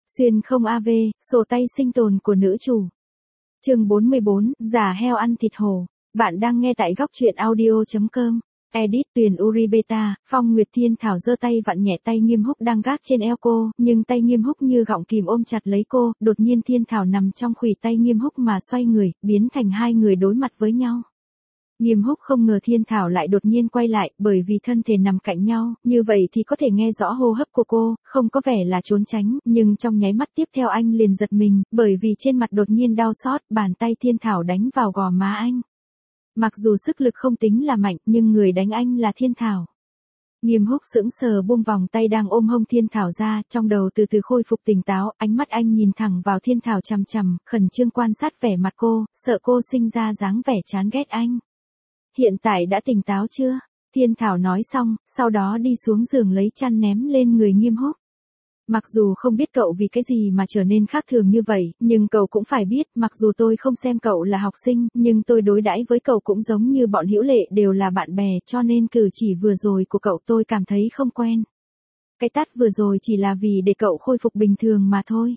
Xuyên không AV, sổ tay sinh tồn của nữ chủ. Chương 44, giả heo ăn thịt hổ. Bạn đang nghe tại góc truyện audio.com. Edit Tuyền Uribeta, Phong Nguyệt Thiên Thảo giơ tay vặn nhẹ tay Nghiêm Húc đang gác trên eo cô, nhưng tay Nghiêm Húc như gọng kìm ôm chặt lấy cô, đột nhiên Thiên Thảo nằm trong khuỷu tay Nghiêm Húc mà xoay người, biến thành hai người đối mặt với nhau. Nghiêm Húc không ngờ Thiên Thảo lại đột nhiên quay lại, bởi vì thân thể nằm cạnh nhau, như vậy thì có thể nghe rõ hô hấp của cô, không có vẻ là trốn tránh, nhưng trong nháy mắt tiếp theo anh liền giật mình, bởi vì trên mặt đột nhiên đau xót, bàn tay Thiên Thảo đánh vào gò má anh. Mặc dù sức lực không tính là mạnh, nhưng người đánh anh là Thiên Thảo. Nghiêm Húc sững sờ buông vòng tay đang ôm hông Thiên Thảo ra, trong đầu từ từ khôi phục tỉnh táo, ánh mắt anh nhìn thẳng vào Thiên Thảo chằm chằm, khẩn trương quan sát vẻ mặt cô, sợ cô sinh ra dáng vẻ chán ghét anh. Hiện tại đã tỉnh táo chưa? Thiên Thảo nói xong, sau đó đi xuống giường lấy chăn ném lên người Nghiêm Húc. Mặc dù không biết cậu vì cái gì mà trở nên khác thường như vậy, nhưng cậu cũng phải biết, mặc dù tôi không xem cậu là học sinh, nhưng tôi đối đãi với cậu cũng giống như bọn hữu lệ đều là bạn bè, cho nên cử chỉ vừa rồi của cậu tôi cảm thấy không quen. Cái tát vừa rồi chỉ là vì để cậu khôi phục bình thường mà thôi.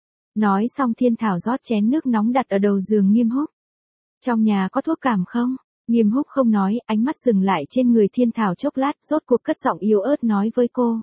Nói xong Thiên Thảo rót chén nước nóng đặt ở đầu giường Nghiêm Húc. Trong nhà có thuốc cảm không? Nghiêm Húc không nói, ánh mắt dừng lại trên người Thiên Thảo chốc lát, rốt cuộc cất giọng yếu ớt nói với cô.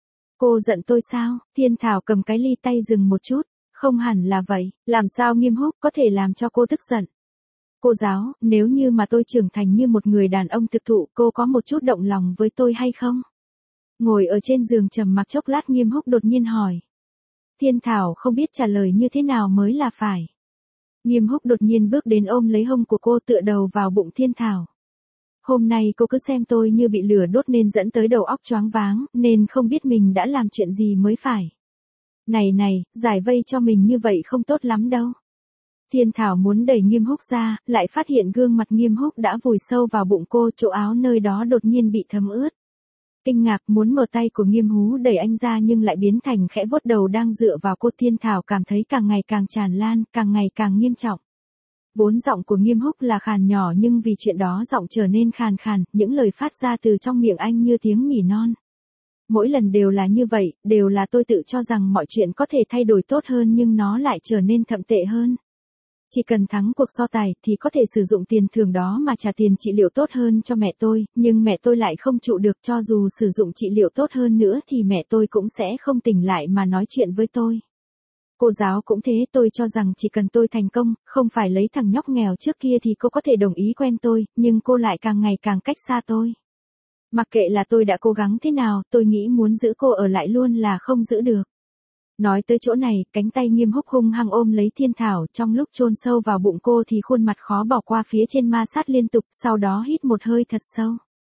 Cô giận tôi sao? Thiên Thảo cầm cái ly tay dừng một chút. Không hẳn là vậy, làm sao Nghiêm Húc có thể làm cho cô tức giận? Cô giáo, nếu như mà tôi trưởng thành như một người đàn ông thực thụ, cô có một chút động lòng với tôi hay không? Ngồi ở trên giường trầm mặc chốc lát Nghiêm Húc đột nhiên hỏi. Thiên Thảo không biết trả lời như thế nào mới là phải. Nghiêm Húc đột nhiên bước đến ôm lấy hông của cô tựa đầu vào bụng Thiên Thảo. Hôm nay cô cứ xem tôi như bị lửa đốt nên dẫn tới đầu óc choáng váng, nên không biết mình đã làm chuyện gì mới phải. Này, giải vây cho mình như vậy không tốt lắm đâu. Thiên Thảo muốn đẩy Nghiêm Húc ra, lại phát hiện gương mặt Nghiêm Húc đã vùi sâu vào bụng cô, chỗ áo nơi đó đột nhiên bị thấm ướt. Kinh ngạc muốn mở tay của Nghiêm Hú đẩy anh ra nhưng lại biến thành khẽ vuốt đầu đang dựa vào cô. Thiên Thảo cảm thấy càng ngày càng tràn lan, càng ngày càng nghiêm trọng. Vốn giọng của Nghiêm Húc là khàn nhỏ nhưng vì chuyện đó giọng trở nên khàn khàn, những lời phát ra từ trong miệng anh như tiếng nỉ non. Mỗi lần đều là như vậy, đều là tôi tự cho rằng mọi chuyện có thể thay đổi tốt hơn nhưng nó lại trở nên thậm tệ hơn. Chỉ cần thắng cuộc so tài thì có thể sử dụng tiền thưởng đó mà trả tiền trị liệu tốt hơn cho mẹ tôi, nhưng mẹ tôi lại không trụ được, cho dù sử dụng trị liệu tốt hơn nữa thì mẹ tôi cũng sẽ không tỉnh lại mà nói chuyện với tôi. Cô giáo cũng thế, tôi cho rằng chỉ cần tôi thành công, không phải lấy thằng nhóc nghèo trước kia thì cô có thể đồng ý quen tôi, nhưng cô lại càng ngày càng cách xa tôi. Mặc kệ là tôi đã cố gắng thế nào, tôi nghĩ muốn giữ cô ở lại luôn là không giữ được. Nói tới chỗ này, cánh tay Nghiêm Húc hung hăng ôm lấy Thiên Thảo, trong lúc chôn sâu vào bụng cô thì khuôn mặt khó bỏ qua phía trên ma sát liên tục, sau đó hít một hơi thật sâu.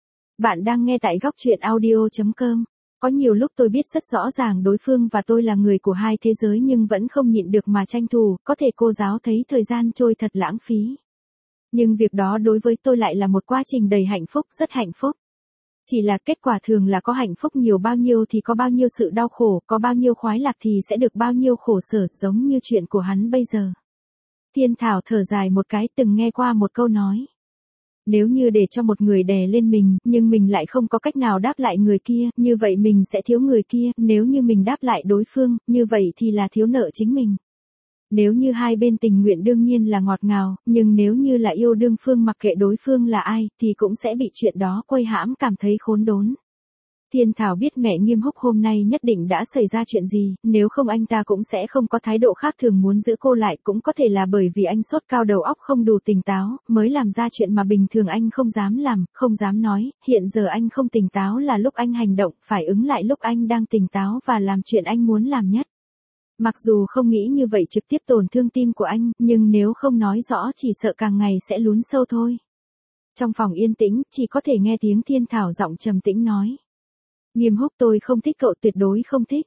Bạn đang nghe tại góc truyện audio.com. Có nhiều lúc tôi biết rất rõ ràng đối phương và tôi là người của hai thế giới nhưng vẫn không nhịn được mà tranh thủ, có thể cô giáo thấy thời gian trôi thật lãng phí. Nhưng việc đó đối với tôi lại là một quá trình đầy hạnh phúc, rất hạnh phúc. Chỉ là kết quả thường là có hạnh phúc nhiều bao nhiêu thì có bao nhiêu sự đau khổ, có bao nhiêu khoái lạc thì sẽ được bao nhiêu khổ sở, giống như chuyện của hắn bây giờ. Thiên Thảo thở dài một cái, từng nghe qua một câu nói. Nếu như để cho một người đè lên mình, nhưng mình lại không có cách nào đáp lại người kia, như vậy mình sẽ thiếu người kia, nếu như mình đáp lại đối phương, như vậy thì là thiếu nợ chính mình. Nếu như hai bên tình nguyện đương nhiên là ngọt ngào, nhưng nếu như là yêu đương phương mặc kệ đối phương là ai, thì cũng sẽ bị chuyện đó quây hãm cảm thấy khốn đốn. Thiên Thảo biết mẹ Nghiêm Húc hôm nay nhất định đã xảy ra chuyện gì, nếu không anh ta cũng sẽ không có thái độ khác thường muốn giữ cô lại, cũng có thể là bởi vì anh sốt cao đầu óc không đủ tỉnh táo, mới làm ra chuyện mà bình thường anh không dám làm, không dám nói, hiện giờ anh không tỉnh táo là lúc anh hành động, phải ứng lại lúc anh đang tỉnh táo và làm chuyện anh muốn làm nhất. Mặc dù không nghĩ như vậy trực tiếp tổn thương tim của anh, nhưng nếu không nói rõ chỉ sợ càng ngày sẽ lún sâu thôi. Trong phòng yên tĩnh, chỉ có thể nghe tiếng Thiên Thảo giọng trầm tĩnh nói. Nghiêm Húc, tôi không thích cậu, tuyệt đối không thích.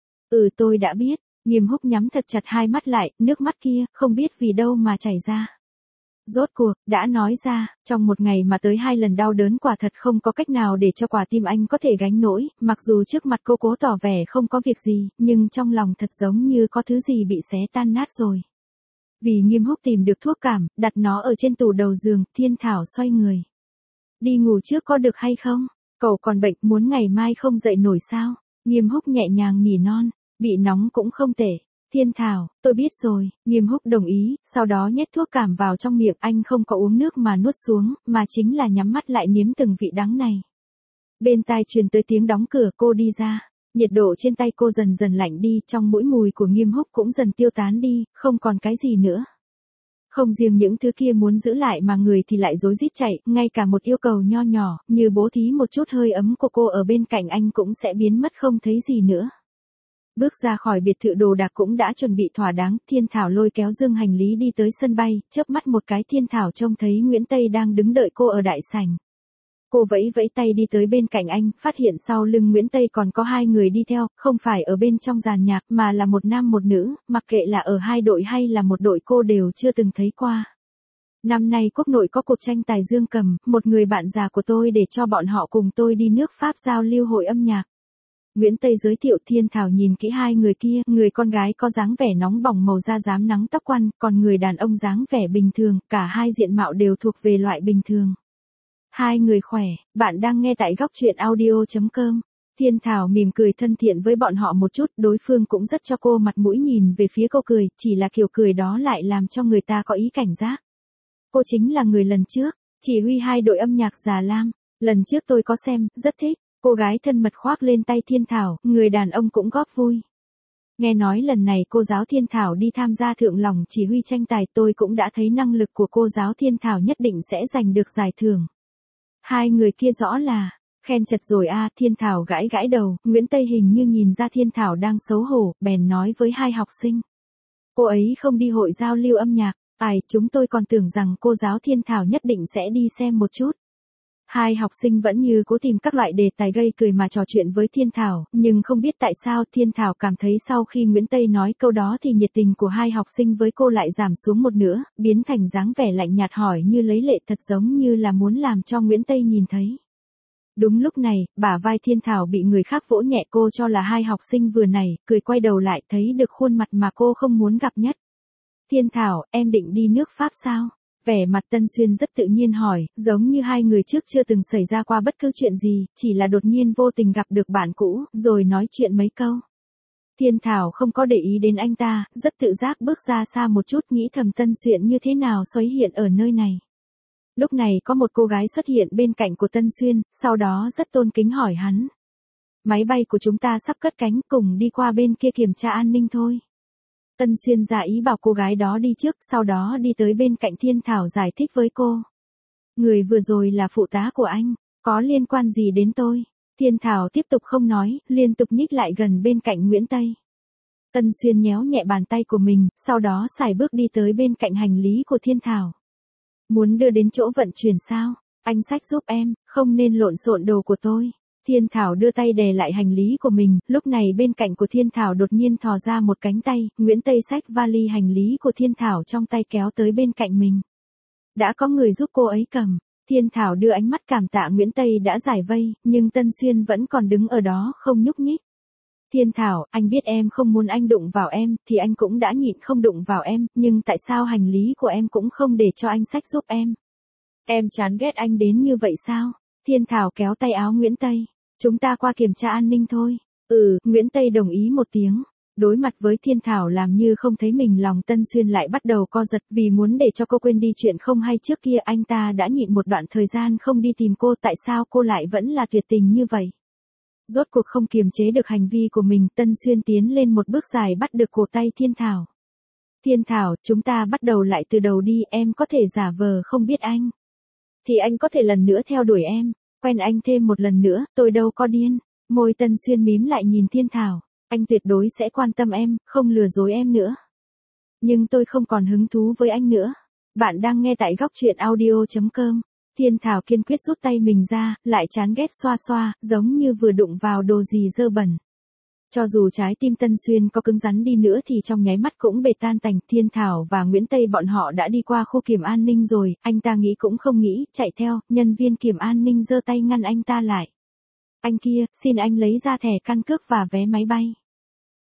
Tôi đã biết. Nghiêm Húc nhắm thật chặt hai mắt lại, nước mắt kia, không biết vì đâu mà chảy ra. Rốt cuộc, đã nói ra, trong một ngày mà tới 2 lần đau đớn quả thật không có cách nào để cho quả tim anh có thể gánh nổi, mặc dù trước mặt cô cố tỏ vẻ không có việc gì, nhưng trong lòng thật giống như có thứ gì bị xé tan nát rồi. Vì Nghiêm Húc tìm được thuốc cảm, đặt nó ở trên tủ đầu giường, Thiên Thảo xoay người. Đi ngủ trước có được hay không? Cậu còn bệnh, muốn ngày mai không dậy nổi sao? Nghiêm Húc nhẹ nhàng nỉ non. Bị nóng cũng không tệ. Thiên Thảo, tôi biết rồi, Nghiêm Húc đồng ý, sau đó nhét thuốc cảm vào trong miệng, anh không có uống nước mà nuốt xuống, mà chính là nhắm mắt lại nếm từng vị đắng này. Bên tai truyền tới tiếng đóng cửa, cô đi ra. Nhiệt độ trên tay cô dần dần lạnh đi, trong mũi mùi của Nghiêm Húc cũng dần tiêu tán đi, không còn cái gì nữa. Không riêng những thứ kia muốn giữ lại mà người thì lại rối rít chạy, ngay cả một yêu cầu nho nhỏ, như bố thí một chút hơi ấm của cô ở bên cạnh anh cũng sẽ biến mất không thấy gì nữa. Bước ra khỏi biệt thự đồ đạc cũng đã chuẩn bị thỏa đáng, Thiên Thảo lôi kéo dương hành lý đi tới sân bay, chớp mắt một cái Thiên Thảo trông thấy Nguyễn Tây đang đứng đợi cô ở đại sảnh. Cô vẫy vẫy tay đi tới bên cạnh anh, phát hiện sau lưng Nguyễn Tây còn có hai người đi theo, không phải ở bên trong dàn nhạc mà là một nam một nữ, mặc kệ là ở hai đội hay là một đội cô đều chưa từng thấy qua. Năm nay quốc nội có cuộc tranh tài dương cầm, một người bạn già của tôi để cho bọn họ cùng tôi đi nước Pháp giao lưu hội âm nhạc. Nguyễn Tây giới thiệu. Thiên Thảo nhìn kỹ hai người kia, người con gái có dáng vẻ nóng bỏng màu da rám nắng tóc quăn, còn người đàn ông dáng vẻ bình thường, cả hai diện mạo đều thuộc về loại bình thường. Hai người khỏe, bạn đang nghe tại góc truyện audio.com. Thiên Thảo mỉm cười thân thiện với bọn họ một chút, đối phương cũng rất cho cô mặt mũi, nhìn về phía cô cười, chỉ là kiểu cười đó lại làm cho người ta có ý cảnh giác. Cô chính là người lần trước, chỉ huy hai đội âm nhạc Già Lam, lần trước tôi có xem, rất thích. Cô gái thân mật khoác lên tay Thiên Thảo, người đàn ông cũng góp vui. Nghe nói lần này cô giáo Thiên Thảo đi tham gia thượng lòng chỉ huy tranh tài, tôi cũng đã thấy năng lực của cô giáo Thiên Thảo nhất định sẽ giành được giải thưởng. Hai người kia rõ là, khen chật rồi a. Thiên Thảo gãi gãi đầu, Nguyễn Tây hình như nhìn ra Thiên Thảo đang xấu hổ, bèn nói với hai học sinh. Cô ấy không đi hội giao lưu âm nhạc, chúng tôi còn tưởng rằng cô giáo Thiên Thảo nhất định sẽ đi xem một chút. Hai học sinh vẫn như cố tìm các loại đề tài gây cười mà trò chuyện với Thiên Thảo, nhưng không biết tại sao Thiên Thảo cảm thấy sau khi Nguyễn Tây nói câu đó thì nhiệt tình của hai học sinh với cô lại giảm xuống một nửa, biến thành dáng vẻ lạnh nhạt hỏi như lấy lệ, thật giống như là muốn làm cho Nguyễn Tây nhìn thấy. Đúng lúc này, bả vai Thiên Thảo bị người khác vỗ nhẹ, cô cho là hai học sinh vừa nảy, cười quay đầu lại thấy được khuôn mặt mà cô không muốn gặp nhất. Thiên Thảo, em định đi nước Pháp sao? Vẻ mặt Tân Xuyên rất tự nhiên hỏi, giống như hai người trước chưa từng xảy ra qua bất cứ chuyện gì, chỉ là đột nhiên vô tình gặp được bạn cũ, rồi nói chuyện mấy câu. Thiên Thảo không có để ý đến anh ta, rất tự giác bước ra xa một chút, nghĩ thầm Tân Xuyên như thế nào xoáy hiện ở nơi này. Lúc này có một cô gái xuất hiện bên cạnh của Tân Xuyên, sau đó rất tôn kính hỏi hắn. Máy bay của chúng ta sắp cất cánh, cùng đi qua bên kia kiểm tra an ninh thôi. Tân Xuyên giả ý bảo cô gái đó đi trước, sau đó đi tới bên cạnh Thiên Thảo giải thích với cô. Người vừa rồi là phụ tá của anh, có liên quan gì đến tôi? Thiên Thảo tiếp tục không nói, liên tục nhích lại gần bên cạnh Nguyễn Tây. Tân Xuyên nhéo nhẹ bàn tay của mình, sau đó sải bước đi tới bên cạnh hành lý của Thiên Thảo. Muốn đưa đến chỗ vận chuyển sao? Anh xách giúp em, không nên lộn xộn đồ của tôi. Thiên Thảo đưa tay đè lại hành lý của mình, lúc này bên cạnh của Thiên Thảo đột nhiên thò ra một cánh tay, Nguyễn Tây xách vali hành lý của Thiên Thảo trong tay kéo tới bên cạnh mình. Đã có người giúp cô ấy cầm, Thiên Thảo đưa ánh mắt cảm tạ Nguyễn Tây đã giải vây, nhưng Tân Xuyên vẫn còn đứng ở đó không nhúc nhích. Thiên Thảo, anh biết em không muốn anh đụng vào em, thì anh cũng đã nhịn không đụng vào em, nhưng tại sao hành lý của em cũng không để cho anh xách giúp em? Em chán ghét anh đến như vậy sao? Thiên Thảo kéo tay áo Nguyễn Tây. Chúng ta qua kiểm tra an ninh thôi. Nguyễn Tây đồng ý một tiếng. Đối mặt với Thiên Thảo làm như không thấy mình, lòng Tân Xuyên lại bắt đầu co giật, vì muốn để cho cô quên đi chuyện không hay trước kia, anh ta đã nhịn một đoạn thời gian không đi tìm cô, tại sao cô lại vẫn là tuyệt tình như vậy? Rốt cuộc không kiềm chế được hành vi của mình, Tân Xuyên tiến lên một bước dài bắt được cổ tay Thiên Thảo. Thiên Thảo, chúng ta bắt đầu lại từ đầu đi, em có thể giả vờ không biết anh. Thì anh có thể lần nữa theo đuổi em, quen anh thêm một lần nữa, tôi đâu có điên. Môi Tân Xuyên mím lại nhìn Thiên Thảo, anh tuyệt đối sẽ quan tâm em, không lừa dối em nữa. Nhưng tôi không còn hứng thú với anh nữa. Bạn đang nghe tại góc truyện audio.com. Thiên Thảo kiên quyết rút tay mình ra, lại chán ghét xoa xoa, giống như vừa đụng vào đồ gì dơ bẩn. Cho dù trái tim Tân Xuyên có cứng rắn đi nữa thì trong nháy mắt cũng bể tan tành. Thiên Thảo và Nguyễn Tây bọn họ đã đi qua khu kiểm an ninh rồi, anh ta nghĩ cũng không nghĩ, chạy theo, nhân viên kiểm an ninh giơ tay ngăn anh ta lại. Anh kia, xin anh lấy ra thẻ căn cước và vé máy bay.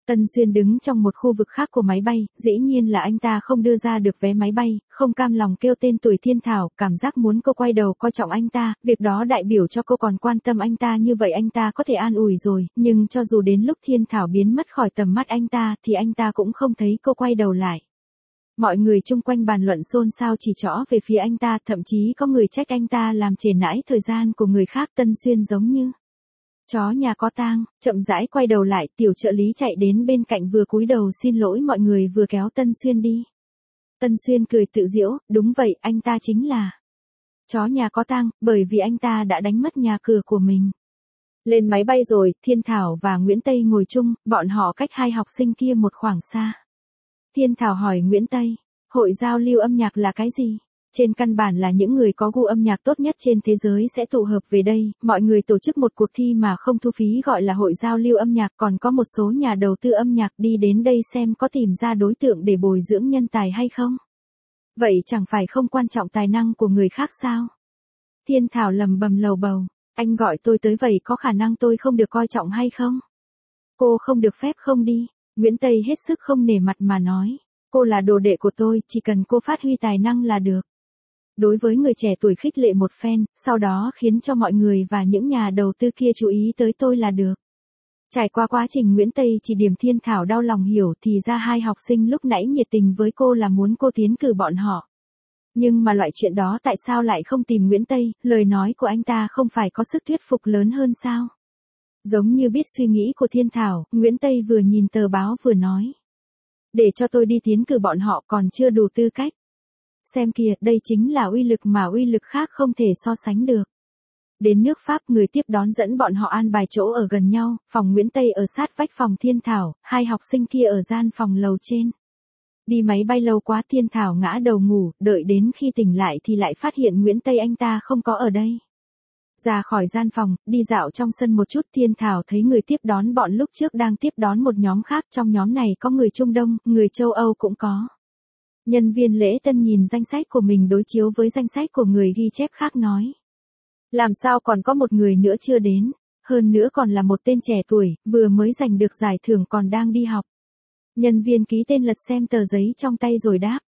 Tân Xuyên đứng trong một khu vực khác của máy bay, dĩ nhiên là anh ta không đưa ra được vé máy bay, không cam lòng kêu tên tuổi Thiên Thảo, cảm giác muốn cô quay đầu coi trọng anh ta, việc đó đại biểu cho cô còn quan tâm anh ta như vậy anh ta có thể an ủi rồi, nhưng cho dù đến lúc Thiên Thảo biến mất khỏi tầm mắt anh ta thì anh ta cũng không thấy cô quay đầu lại. Mọi người chung quanh bàn luận xôn xao chỉ trỏ về phía anh ta, thậm chí có người trách anh ta làm trễ nải thời gian của người khác. Tân Xuyên giống như chó nhà có tang, chậm rãi quay đầu lại, tiểu trợ lý chạy đến bên cạnh vừa cúi đầu xin lỗi mọi người vừa kéo Tân Xuyên đi. Tân Xuyên cười tự giễu, đúng vậy, anh ta chính là chó nhà có tang, bởi vì anh ta đã đánh mất nhà cửa của mình. Lên máy bay rồi, Thiên Thảo và Nguyễn Tây ngồi chung, bọn họ cách hai học sinh kia một khoảng xa. Thiên Thảo hỏi Nguyễn Tây, hội giao lưu âm nhạc là cái gì? Trên căn bản là những người có gu âm nhạc tốt nhất trên thế giới sẽ tụ hợp về đây, mọi người tổ chức một cuộc thi mà không thu phí gọi là hội giao lưu âm nhạc, còn có một số nhà đầu tư âm nhạc đi đến đây xem có tìm ra đối tượng để bồi dưỡng nhân tài hay không. Vậy chẳng phải không quan trọng tài năng của người khác sao? Thiên Thảo lầm bầm lầu bầu, anh gọi tôi tới vậy có khả năng tôi không được coi trọng hay không? Cô không được phép không đi, Nguyễn Tây hết sức không nể mặt mà nói, cô là đồ đệ của tôi, chỉ cần cô phát huy tài năng là được. Đối với người trẻ tuổi khích lệ một phen, sau đó khiến cho mọi người và những nhà đầu tư kia chú ý tới tôi là được. Trải qua quá trình Nguyễn Tây chỉ điểm, Thiên Thảo đau lòng hiểu thì ra hai học sinh lúc nãy nhiệt tình với cô là muốn cô tiến cử bọn họ. Nhưng mà loại chuyện đó tại sao lại không tìm Nguyễn Tây, lời nói của anh ta không phải có sức thuyết phục lớn hơn sao? Giống như biết suy nghĩ của Thiên Thảo, Nguyễn Tây vừa nhìn tờ báo vừa nói. Để cho tôi đi tiến cử bọn họ còn chưa đủ tư cách. Xem kìa, đây chính là uy lực mà uy lực khác không thể so sánh được. Đến nước Pháp, người tiếp đón dẫn bọn họ an bài chỗ ở gần nhau, phòng Nguyễn Tây ở sát vách phòng Thiên Thảo, hai học sinh kia ở gian phòng lầu trên. Đi máy bay lâu quá, Thiên Thảo ngã đầu ngủ, đợi đến khi tỉnh lại thì lại phát hiện Nguyễn Tây anh ta không có ở đây. Ra khỏi gian phòng, đi dạo trong sân một chút, Thiên Thảo thấy người tiếp đón bọn lúc trước đang tiếp đón một nhóm khác, trong nhóm này có người Trung Đông, người châu Âu cũng có. Nhân viên lễ tân nhìn danh sách của mình đối chiếu với danh sách của người ghi chép khác nói. Làm sao còn có một người nữa chưa đến, hơn nữa còn là một tên trẻ tuổi, vừa mới giành được giải thưởng còn đang đi học. Nhân viên ký tên lật xem tờ giấy trong tay rồi đáp.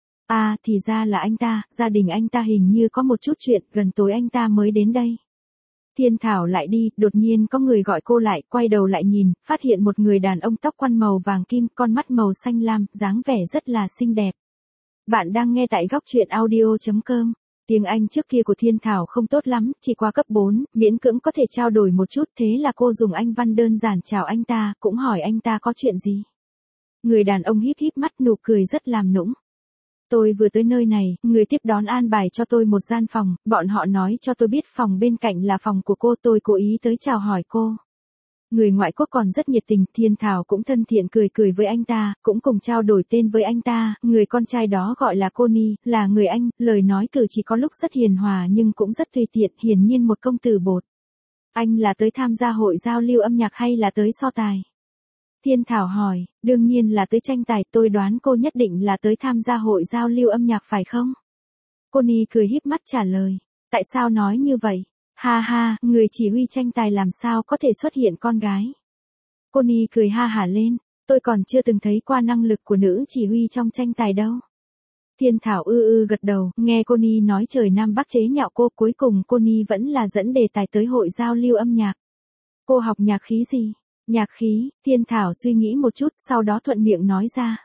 À, thì ra là anh ta, gia đình anh ta hình như có một chút chuyện, gần tối anh ta mới đến đây. Thiên Thảo lại đi, đột nhiên có người gọi cô lại, quay đầu lại nhìn, phát hiện một người đàn ông tóc quăn màu vàng kim, con mắt màu xanh lam, dáng vẻ rất là xinh đẹp. Bạn đang nghe tại góc truyện audio.com. Tiếng Anh trước kia của Thiên Thảo không tốt lắm, chỉ qua cấp 4, miễn cưỡng có thể trao đổi một chút, thế là cô dùng Anh văn đơn giản chào anh ta, cũng hỏi anh ta có chuyện gì. Người đàn ông híp híp mắt, nụ cười rất làm nũng. Tôi vừa tới nơi này, người tiếp đón an bài cho tôi một gian phòng, bọn họ nói cho tôi biết phòng bên cạnh là phòng của cô, tôi cố ý tới chào hỏi cô. Người ngoại quốc còn rất nhiệt tình, Thiên Thảo cũng thân thiện cười cười với anh ta, cũng cùng trao đổi tên với anh ta, người con trai đó gọi là Connie, là người Anh, lời nói cử chỉ có lúc rất hiền hòa nhưng cũng rất tùy tiện, hiển nhiên một công tử bột. Anh là tới tham gia hội giao lưu âm nhạc hay là tới so tài? Thiên Thảo hỏi, đương nhiên là tới tranh tài, tôi đoán cô nhất định là tới tham gia hội giao lưu âm nhạc phải không? Connie cười híp mắt trả lời, tại sao nói như vậy? Ha ha, người chỉ huy tranh tài làm sao có thể xuất hiện con gái? Connie cười ha hả lên, tôi còn chưa từng thấy qua năng lực của nữ chỉ huy trong tranh tài đâu. Thiên Thảo gật đầu, nghe Connie nói trời Nam Bắc chế nhạo cô, cuối cùng Connie vẫn là dẫn đề tài tới hội giao lưu âm nhạc. Cô học nhạc khí gì? Nhạc khí, Thiên Thảo suy nghĩ một chút, sau đó thuận miệng nói ra.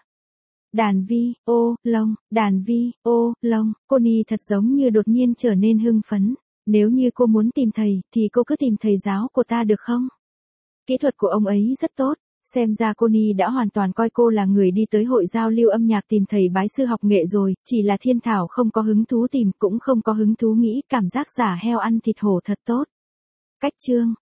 Đàn vi, ô, lông, đàn vi, ô, lông, Connie thật giống như đột nhiên trở nên hưng phấn. Nếu như cô muốn tìm thầy, thì cô cứ tìm thầy giáo của ta được không? Kỹ thuật của ông ấy rất tốt, xem ra Connie đã hoàn toàn coi cô là người đi tới hội giao lưu âm nhạc tìm thầy bái sư học nghệ rồi, chỉ là Thiên Thảo không có hứng thú tìm, cũng không có hứng thú nghĩ, cảm giác giả heo ăn thịt hổ thật tốt. Cách chương